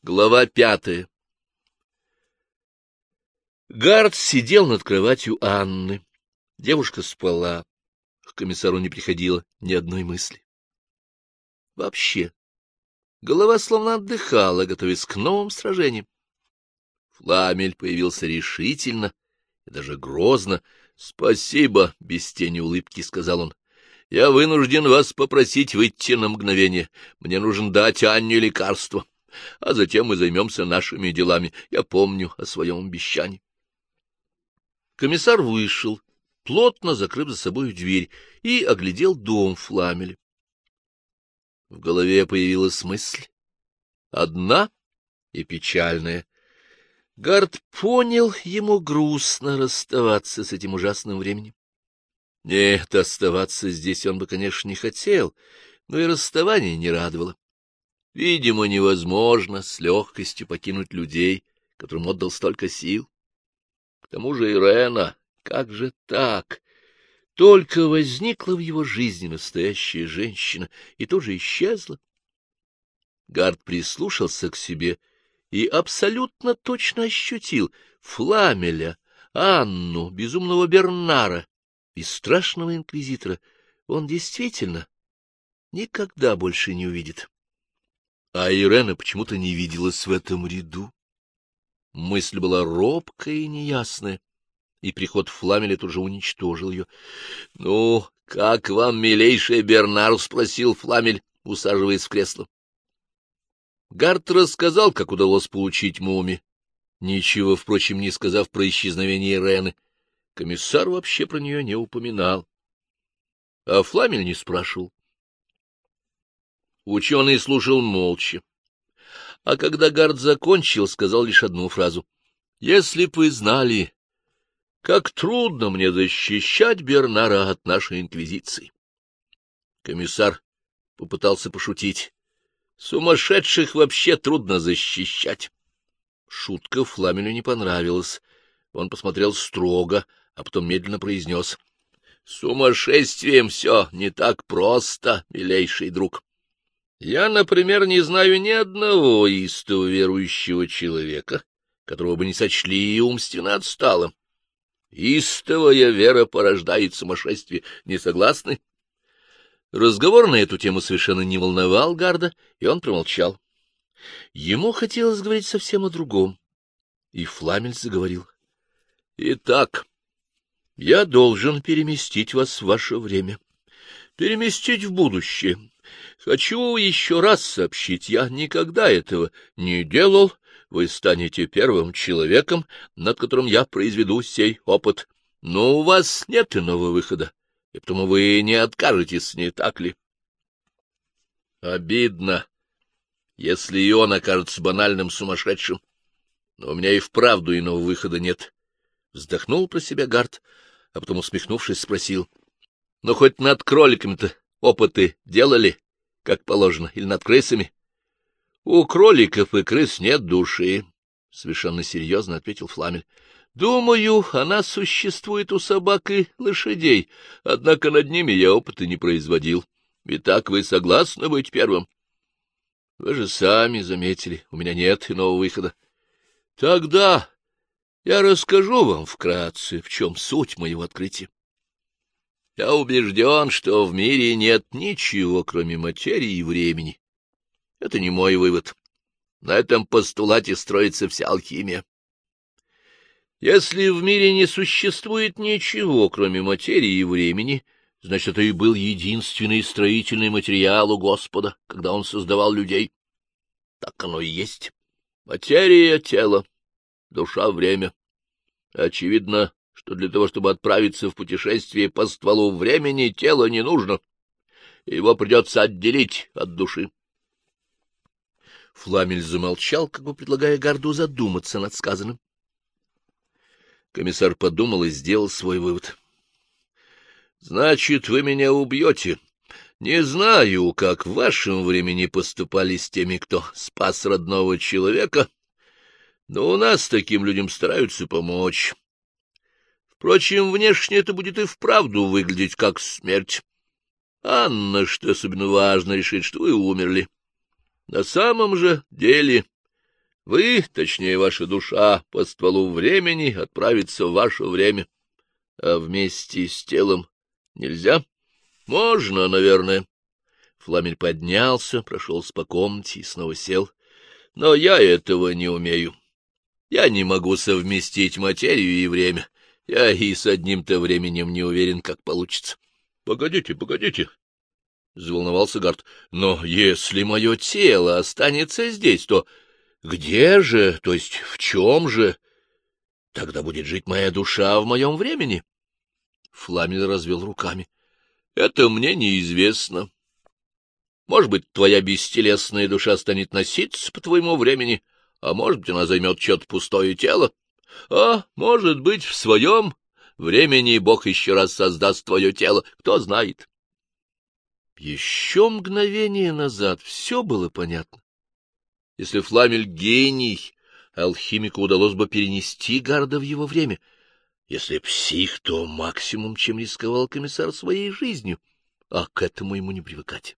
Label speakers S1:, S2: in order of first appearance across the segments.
S1: Глава 5. Гард сидел над кроватью Анны. Девушка спала. К комиссару не приходило ни одной мысли. Вообще, голова словно отдыхала, готовясь к новым сражениям. Фламель появился решительно и даже грозно. — Спасибо, — без тени улыбки сказал он. — Я вынужден вас попросить выйти на мгновение. Мне нужно дать Анне лекарство, а затем мы займемся нашими делами. Я помню о своем обещании. Комиссар вышел, плотно закрыв за собой дверь, и оглядел дом Фламеля. В голове появилась мысль. Одна и печальная. Гард понял, ему грустно расставаться с этим ужасным временем. Нет, оставаться здесь он бы, конечно, не хотел, но и расставание не радовало. Видимо, невозможно с легкостью покинуть людей, которым отдал столько сил. К тому же Ирена, как же так? Только возникла в его жизни настоящая женщина и тут же исчезла. Гард прислушался к себе и абсолютно точно ощутил Фламеля, Анну, безумного Бернара и страшного инквизитора. Он действительно никогда больше не увидит. А Ирена почему-то не виделась в этом ряду. Мысль была робкая и неясная, и приход Фламеля тут же уничтожил ее. — Ну, как вам, милейший Бернар? — спросил Фламель, усаживаясь в кресло. Гард рассказал, как удалось получить Муми, ничего, впрочем, не сказав про исчезновение Ирены. Комиссар вообще про нее не упоминал. А Фламель не спрашивал. Ученый слушал молча. А когда Гард закончил, сказал лишь одну фразу. — Если б вы знали, как трудно мне защищать Бернара от нашей инквизиции. Комиссар попытался пошутить. Сумасшедших вообще трудно защищать. Шутка Фламелю не понравилась. Он посмотрел строго, а потом медленно произнес. — Сумасшествием все не так просто, милейший друг. Я, например, не знаю ни одного истово верующего человека, которого бы не сочли умственно отсталым. Истовая вера порождает сумасшествие. Не согласны? Разговор на эту тему совершенно не волновал Гарда, и он промолчал. Ему хотелось говорить совсем о другом. И Фламель заговорил. — Итак, я должен переместить вас в ваше время, переместить в будущее. Хочу еще раз сообщить, я никогда этого не делал. Вы станете первым человеком, над которым я произведу сей опыт. Но у вас нет иного выхода, и потому вы не откажетесь, не так ли? Обидно, если и он окажется банальным сумасшедшим. Но у меня и вправду иного выхода нет. Вздохнул про себя Гард, а потом, усмехнувшись, спросил. — Ну, хоть над кроликами-то опыты делали, как положено, или над крысами? — У кроликов и крыс нет души, — совершенно серьезно ответил Фламель. — Думаю, она существует у собак и лошадей, однако над ними я опыты не производил. Итак, вы согласны быть первым? — Вы же сами заметили, у меня нет иного выхода. — Тогда я расскажу вам вкратце, в чем суть моего открытия. Я убежден, что в мире нет ничего, кроме материи и времени. Это не мой вывод. На этом постулате строится вся алхимия. Если в мире не существует ничего, кроме материи и времени, значит, это и был единственный строительный материал у Господа, когда Он создавал людей. Так оно и есть. Материя — тело, душа — время. Очевидно, что для того, чтобы отправиться в путешествие по стволу времени, тело не нужно. Его придется отделить от души. Фламель замолчал, как бы предлагая Гарду задуматься над сказанным. Комиссар подумал и сделал свой вывод. — Значит, вы меня убьете. Не знаю, как в вашем времени поступали с теми, кто спас родного человека, но у нас таким людям стараются помочь. Впрочем, внешне это будет и вправду выглядеть как смерть. Анна, что особенно важно, решит, что вы умерли. На самом же деле Вы, точнее, ваша душа, по стволу времени отправится в ваше время, а вместе с телом нельзя? Можно, наверное. Фламель поднялся, прошелся по комнате и снова сел. Но я этого не умею. Я не могу совместить материю и время. Я и с одним-то временем не уверен, как получится. — Погодите, погодите, — заволновался Гарт. — Но если мое тело останется здесь, то где же, то есть в чем же тогда будет жить моя душа в моем времени? Фламель развел руками. — Это мне неизвестно. Может быть, твоя бестелесная душа станет носиться по твоему времени, а может быть, она займет чье-то пустое тело, а может быть, в своем времени Бог еще раз создаст твое тело, кто знает. Еще мгновение назад все было понятно. Если Фламель гений, алхимику удалось бы перенести Гарда в его время. Если псих, то максимум, чем рисковал комиссар своей жизнью, а к этому ему не привыкать.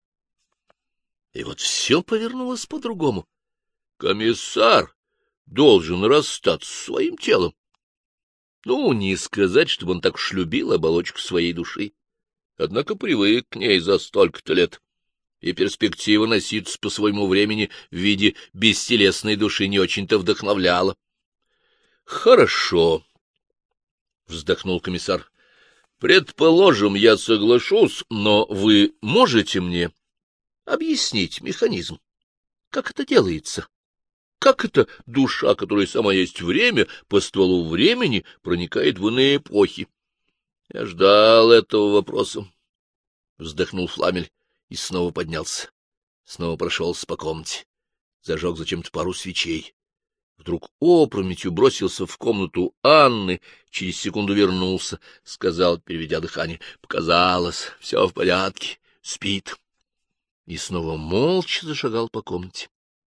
S1: И вот все повернулось по-другому. Комиссар должен расстаться с своим телом. Ну, не сказать, чтобы он так уж любил оболочку своей души. Однако привык к ней за столько-то лет, и перспектива носиться по своему времени в виде бестелесной души не очень-то вдохновляла. — Хорошо, — вздохнул комиссар. — Предположим, я соглашусь, но вы можете мне объяснить механизм? Как это делается? Как эта душа, которая сама есть время, по стволу времени проникает в иные эпохи? Я ждал этого вопроса. Вздохнул Фламель и снова поднялся. Снова прошелся по комнате. Зажег зачем-то пару свечей. Вдруг опрометью бросился в комнату Анны, через секунду вернулся, сказал, переведя дыхание: — Показалось, все в порядке, спит. И снова молча зашагал по комнате.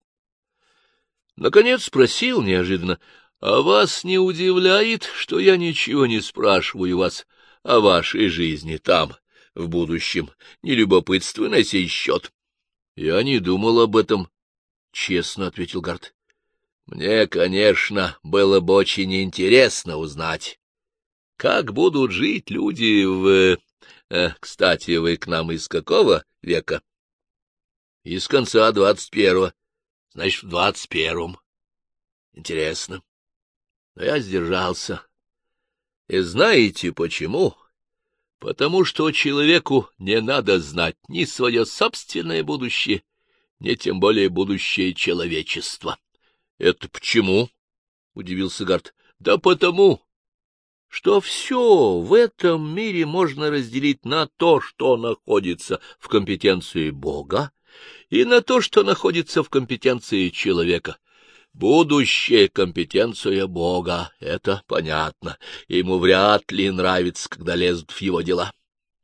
S1: Наконец спросил неожиданно: — А вас не удивляет, что я ничего не спрашиваю вас о вашей жизни там, в будущем, не любопытствуя на сей счет? — Я не думал об этом, — честно ответил Гарт. — Мне, конечно, было бы очень интересно узнать, как будут жить люди в... Кстати, вы к нам из какого века? — Из конца 21-го. Значит, в 21-м. Интересно. Но я сдержался. И знаете почему? Потому что человеку не надо знать ни свое собственное будущее, ни тем более будущее человечества. — Это почему? — удивился Гарт. — Да потому, что все в этом мире можно разделить на то, что находится в компетенции Бога, и на то, что находится в компетенции человека. Будущее — компетенция Бога, это понятно, ему вряд ли нравится, когда лезут в его дела.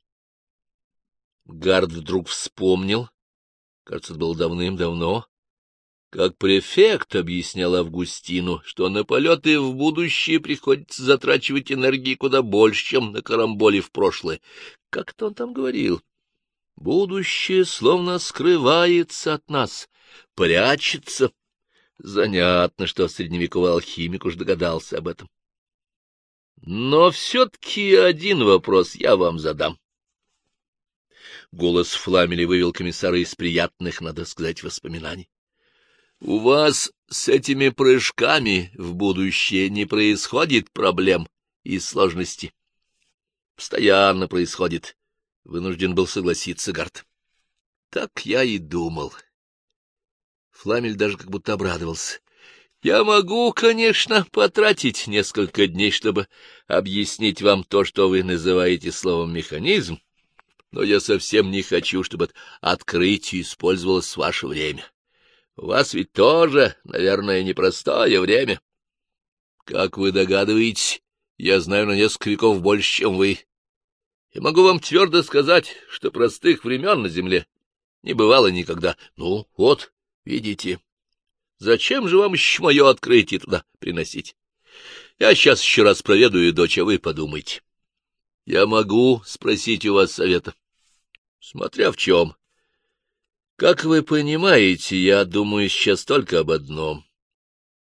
S1: Гард вдруг вспомнил, кажется, это было давным-давно, как префект объяснял Августину, что на полеты в будущее приходится затрачивать энергии куда больше, чем на карамболи в прошлое. Как-то он там говорил: будущее словно скрывается от нас, прячется. Занятно, что средневековый алхимик уж догадался об этом. Но все-таки один вопрос я вам задам. Голос Фламеля вывел комиссара из приятных, надо сказать, воспоминаний. У вас с этими прыжками в будущее не происходит проблем и сложностей? Постоянно происходит. Вынужден был согласиться Гарт. Так я и думал. Фламель даже как будто обрадовался. Я могу, конечно, потратить несколько дней, чтобы объяснить вам то, что вы называете словом «механизм», но я совсем не хочу, чтобы открытие использовалось в ваше время. У вас ведь тоже, наверное, непростое время. Как вы догадываетесь, я знаю на несколько веков больше, чем вы. И могу вам твердо сказать, что простых времен на земле не бывало никогда. Ну, вот, видите, зачем же вам еще мое открытие туда приносить? Я сейчас еще раз проведаю дочь, а вы подумайте. Я могу спросить у вас совета? Смотря в чем. Как вы понимаете, я думаю сейчас только об одном.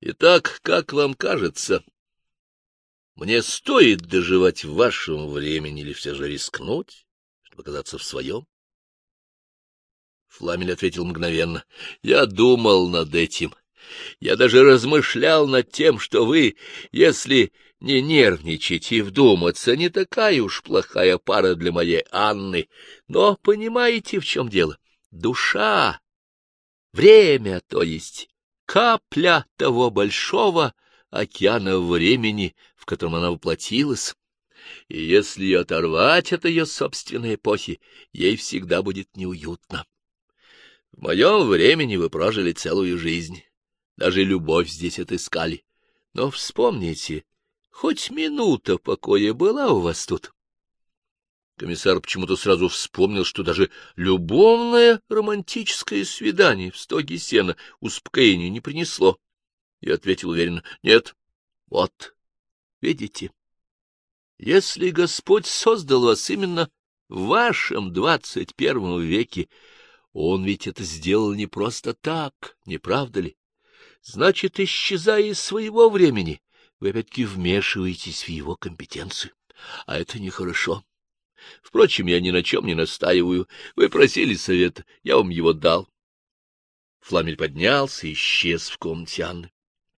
S1: Итак, как вам кажется, мне стоит доживать в вашем времени или все же рискнуть, чтобы оказаться в своем? Фламель ответил мгновенно. Я думал над этим. Я даже размышлял над тем, что вы, если не нервничать и вдуматься, не такая уж плохая пара для моей Анны. Но понимаете, в чем дело? Душа, время, то есть капля того большого океана времени, в котором она воплотилась. И если оторвать от ее собственной эпохи, ей всегда будет неуютно. В моем времени вы прожили целую жизнь. Даже любовь здесь отыскали. Но вспомните, хоть минута покоя была у вас тут. Комиссар почему-то сразу вспомнил, что даже любовное романтическое свидание в стоге сена успокоения не принесло, и ответил уверенно: — Нет, вот, видите, если Господь создал вас именно в вашем 21 веке, Он ведь это сделал не просто так, не правда ли? Значит, исчезая из своего времени, вы опять-таки вмешиваетесь в его компетенцию. А это нехорошо. Впрочем, я ни на чем не настаиваю. Вы просили совета, я вам его дал. Фламель поднялся и исчез в комнате Анны.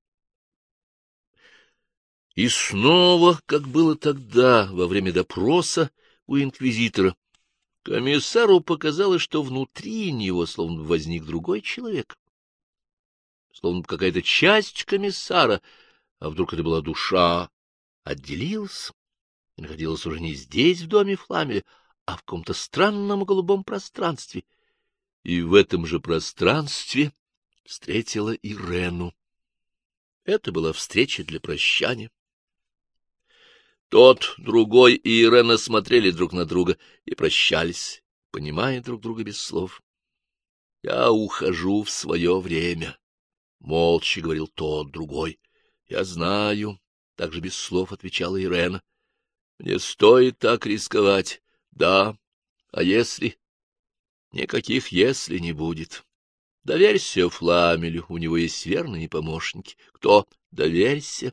S1: И снова, как было тогда, во время допроса у инквизитора, комиссару показалось, что внутри него словно возник другой человек. Словно какая-то часть комиссара, а вдруг это была душа, отделилась и находилась уже не здесь, в доме Фламеля, а в каком-то странном голубом пространстве. И в этом же пространстве встретила Ирену. Это была встреча для прощания. Тот, другой и Ирена смотрели друг на друга и прощались, понимая друг друга без слов. — Я ухожу в свое время, — молча говорил тот, другой. — Я знаю, — также без слов отвечала Ирена. — Мне стоит так рисковать. Да, а если? Никаких «если» не будет. Доверься Фламелю, у него есть верные помощники. Кто? Доверься.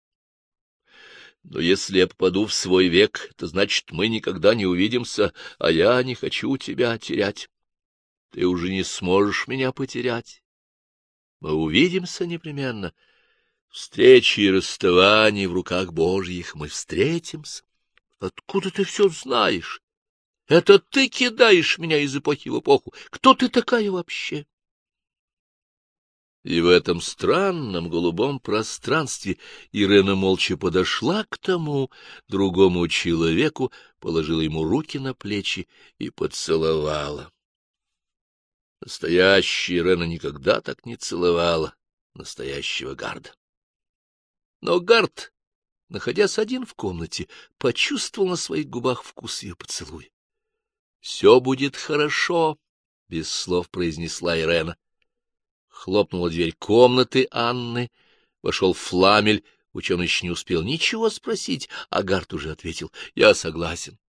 S1: Но если я попаду в свой век, это значит, мы никогда не увидимся, а я не хочу тебя терять. Ты уже не сможешь меня потерять. Мы увидимся непременно. Встречи и расставания в руках Божьих мы встретимся. Откуда ты все знаешь? Это ты кидаешь меня из эпохи в эпоху. Кто ты такая вообще? И в этом странном голубом пространстве Ирена молча подошла к тому другому человеку, положила ему руки на плечи и поцеловала. Настоящая Ирена никогда так не целовала настоящего Гарда. Но Гард, находясь один в комнате, почувствовал на своих губах вкус ее поцелуя. — Все будет хорошо, — без слов произнесла Ирена. Хлопнула дверь комнаты Анны, вошел Фламель, ученый еще не успел ничего спросить, а Гард уже ответил: — Я согласен.